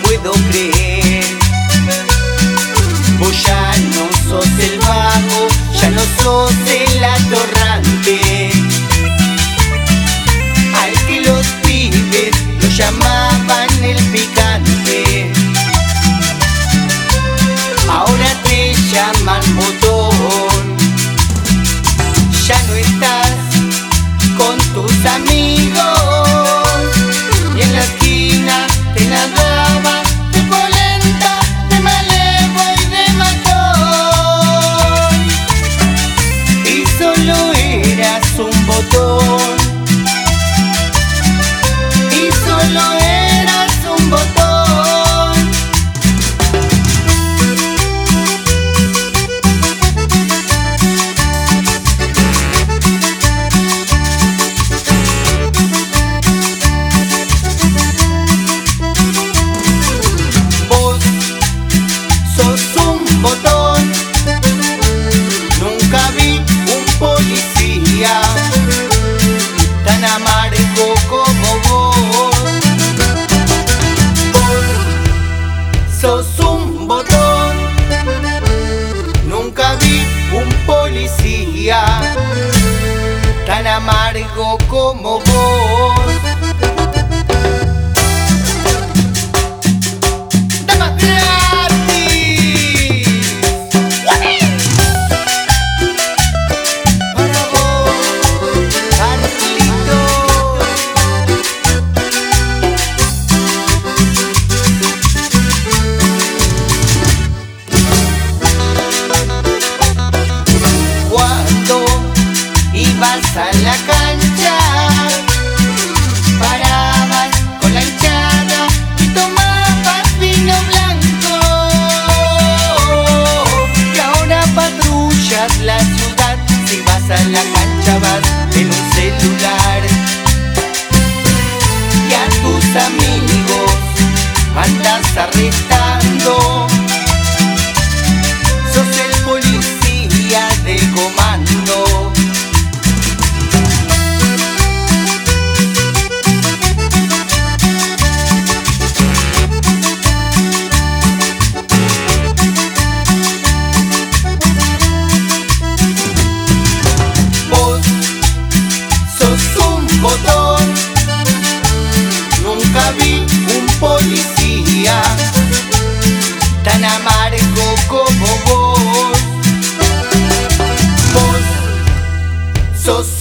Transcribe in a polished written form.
puedo creer. Vos ya no sos el vago, ya no sos el atorrante, al que los pibes lo llamaban el picante. Ahora te llaman botón. Ya no estás con tus amigos y en la esquina te nadaba de polenta, de malevo y de matón. Y solo eras un botón. Y solo eras un botón. Botón, nunca vi un policía tan amargo como vos. Vos sos un botón, nunca vi un policía tan amargo como vos. Ibas a la cancha, parabas con la hinchada y tomabas vino blanco. Y ahora patrullas la ciudad, si vas a la cancha vas en un celular. Y a tus amigos andas arrestando. Sos el policía del comando. Botón, nunca vi un policía tan amargo como vos. Vos sos